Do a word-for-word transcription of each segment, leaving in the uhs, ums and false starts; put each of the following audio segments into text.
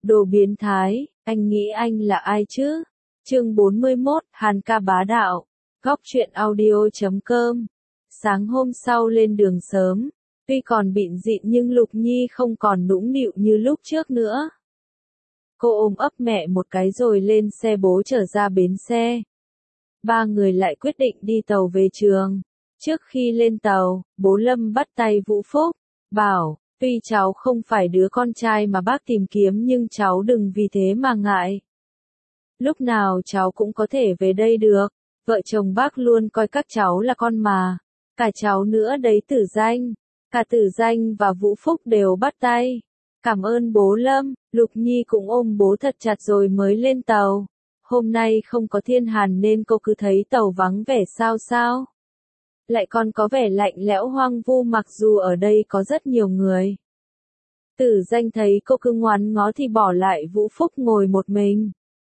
Đồ biến thái, anh nghĩ anh là ai chứ? Chương bốn mươi mốt, Hàn ca bá đạo. Góc truyện audio chấm com. Sáng hôm sau lên đường sớm, tuy còn bịn dịn nhưng Lục Nhi không còn nũng nịu như lúc trước nữa. Cô ôm ấp mẹ một cái rồi lên xe bố chở ra bến xe. Ba người lại quyết định đi tàu về trường. Trước khi lên tàu, bố Lâm bắt tay Vũ Phúc, bảo, tuy cháu không phải đứa con trai mà bác tìm kiếm nhưng cháu đừng vì thế mà ngại. Lúc nào cháu cũng có thể về đây được, vợ chồng bác luôn coi các cháu là con mà. Cả cháu nữa đấy Tử Danh. Cả Tử Danh và Vũ Phúc đều bắt tay. Cảm ơn bố Lâm. Lục Nhi cũng ôm bố thật chặt rồi mới lên tàu. Hôm nay không có Thiên Hàn nên cô cứ thấy tàu vắng vẻ sao sao. Lại còn có vẻ lạnh lẽo hoang vu mặc dù ở đây có rất nhiều người. Tử Danh thấy cô cứ ngoắn ngó thì bỏ lại Vũ Phúc ngồi một mình.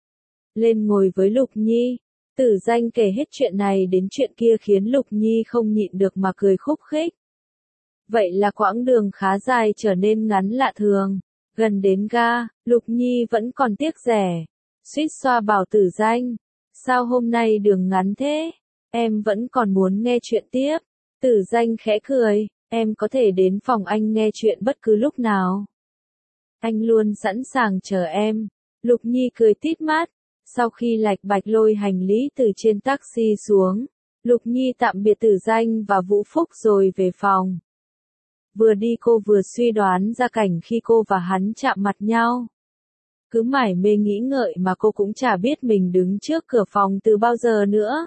Lên ngồi với Lục Nhi. Tử Danh kể hết chuyện này đến chuyện kia khiến Lục Nhi không nhịn được mà cười khúc khích. Vậy là quãng đường khá dài trở nên ngắn lạ thường. Gần đến ga, Lục Nhi vẫn còn tiếc rẻ. Suýt xoa bảo Tử Danh. Sao hôm nay đường ngắn thế? Em vẫn còn muốn nghe chuyện tiếp. Tử Danh khẽ cười. Em có thể đến phòng anh nghe chuyện bất cứ lúc nào. Anh luôn sẵn sàng chờ em. Lục Nhi cười tít mắt. Sau khi lạch bạch lôi hành lý từ trên taxi xuống, Lục Nhi tạm biệt Tử Danh và Vũ Phúc rồi về phòng. Vừa đi cô vừa suy đoán ra cảnh khi cô và hắn chạm mặt nhau. Cứ mải mê nghĩ ngợi mà cô cũng chả biết mình đứng trước cửa phòng từ bao giờ nữa.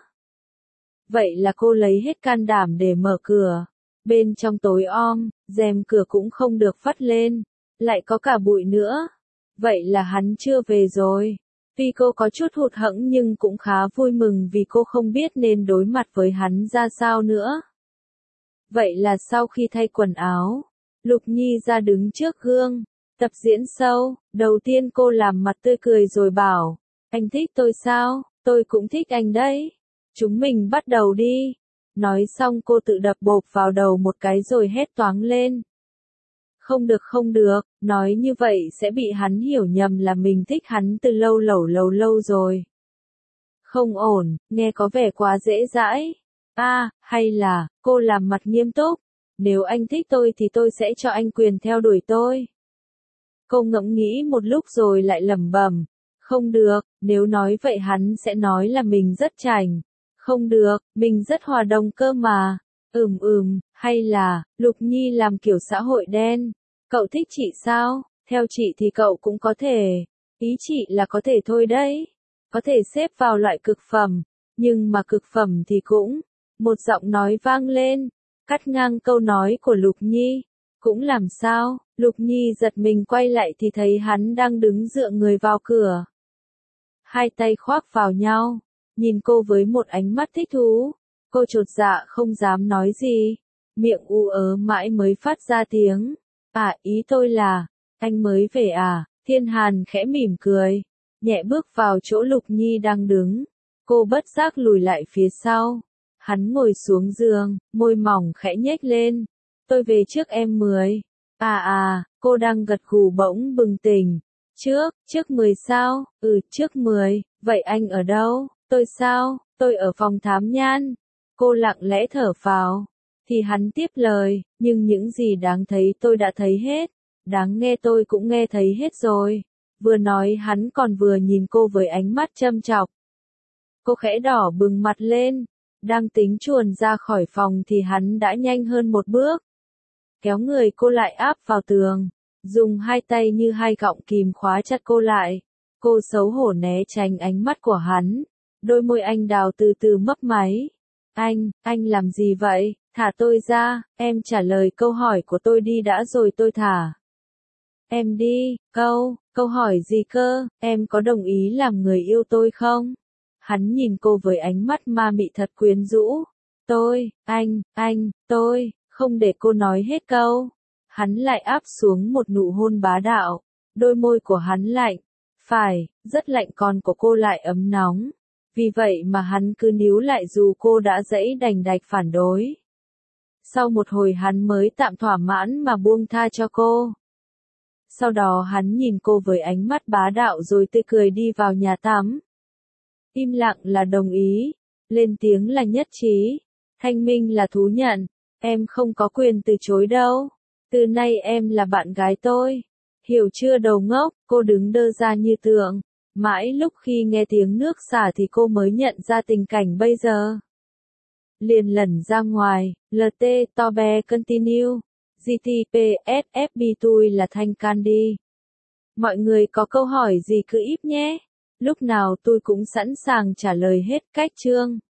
Vậy là cô lấy hết can đảm để mở cửa. Bên trong tối om, rèm cửa cũng không được phất lên, lại có cả bụi nữa. Vậy là hắn chưa về rồi. Tuy cô có chút hụt hẫng nhưng cũng khá vui mừng vì cô không biết nên đối mặt với hắn ra sao nữa. Vậy là sau khi thay quần áo, Lục Nhi ra đứng trước gương, tập diễn show. Đầu tiên cô làm mặt tươi cười rồi bảo, anh thích tôi sao? Tôi cũng thích anh đấy. Chúng mình bắt đầu đi. Nói xong cô tự đập bộp vào đầu một cái rồi hét toáng lên. Không được không được, nói như vậy sẽ bị hắn hiểu nhầm là mình thích hắn từ lâu lâu lâu lâu rồi. Không ổn, nghe có vẻ quá dễ dãi. À, hay là, cô làm mặt nghiêm túc. Nếu anh thích tôi thì tôi sẽ cho anh quyền theo đuổi tôi. Cô ngẫm nghĩ một lúc rồi lại lẩm bẩm. Không được, nếu nói vậy hắn sẽ nói là mình rất chảnh. Không được, mình rất hòa đồng cơ mà. Ừm ừm, hay là, Lục Nhi làm kiểu xã hội đen. Cậu thích chị sao? Theo chị thì cậu cũng có thể. Ý chị là có thể thôi đấy. Có thể xếp vào loại cực phẩm. Nhưng mà cực phẩm thì cũng. Một giọng nói vang lên. Cắt ngang câu nói của Lục Nhi. Cũng làm sao? Lục Nhi giật mình quay lại thì thấy hắn đang đứng dựa người vào cửa. Hai tay khoác vào nhau. Nhìn cô với một ánh mắt thích thú. Cô chột dạ không dám nói gì. Miệng u ớ mãi mới phát ra tiếng. À, ý tôi là, anh mới về à? Thiên Hàn khẽ mỉm cười. Nhẹ bước vào chỗ Lục Nhi đang đứng. Cô bất giác lùi lại phía sau. Hắn ngồi xuống giường, môi mỏng khẽ nhếch lên. Tôi về trước em mười. À à, cô đang gật gù bỗng bừng tỉnh. Trước, trước mười sao? Ừ, trước mười. Vậy anh ở đâu? Tôi sao? Tôi ở phòng thám nhan. Cô lặng lẽ thở phào. Thì hắn tiếp lời, nhưng những gì đáng thấy tôi đã thấy hết. Đáng nghe tôi cũng nghe thấy hết rồi. Vừa nói hắn còn vừa nhìn cô với ánh mắt châm chọc. Cô khẽ đỏ bừng mặt lên. Đang tính chuồn ra khỏi phòng thì hắn đã nhanh hơn một bước. Kéo người cô lại áp vào tường. Dùng hai tay như hai gọng kìm khóa chặt cô lại. Cô xấu hổ né tránh ánh mắt của hắn. Đôi môi anh đào từ từ mấp máy. Anh, anh làm gì vậy? Thả tôi ra, em trả lời câu hỏi của tôi đi đã rồi tôi thả. Em đi, câu, câu hỏi gì cơ, em có đồng ý làm người yêu tôi không? Hắn nhìn cô với ánh mắt ma mị thật quyến rũ. Tôi, anh, anh, tôi, không để cô nói hết câu. Hắn lại áp xuống một nụ hôn bá đạo. Đôi môi của hắn lạnh. Phải, rất lạnh còn của cô lại ấm nóng. Vì vậy mà hắn cứ níu lại dù cô đã dãy đành đạch phản đối. Sau một hồi hắn mới tạm thỏa mãn mà buông tha cho cô. Sau đó hắn nhìn cô với ánh mắt bá đạo rồi tươi cười đi vào nhà tắm. Im lặng là đồng ý, lên tiếng là nhất trí, thanh minh là thú nhận, em không có quyền từ chối đâu. Từ nay em là bạn gái tôi. Hiểu chưa đầu ngốc, cô đứng đơ ra như tượng. Mãi lúc khi nghe tiếng nước xả thì cô mới nhận ra tình cảnh bây giờ. Liền lẩn ra ngoài, lờ tê, to bé continue. giê tê pê ét ép bê tôi là Thanh Candy. Mọi người có câu hỏi gì cứ íp nhé. Lúc nào tôi cũng sẵn sàng trả lời hết cách chương.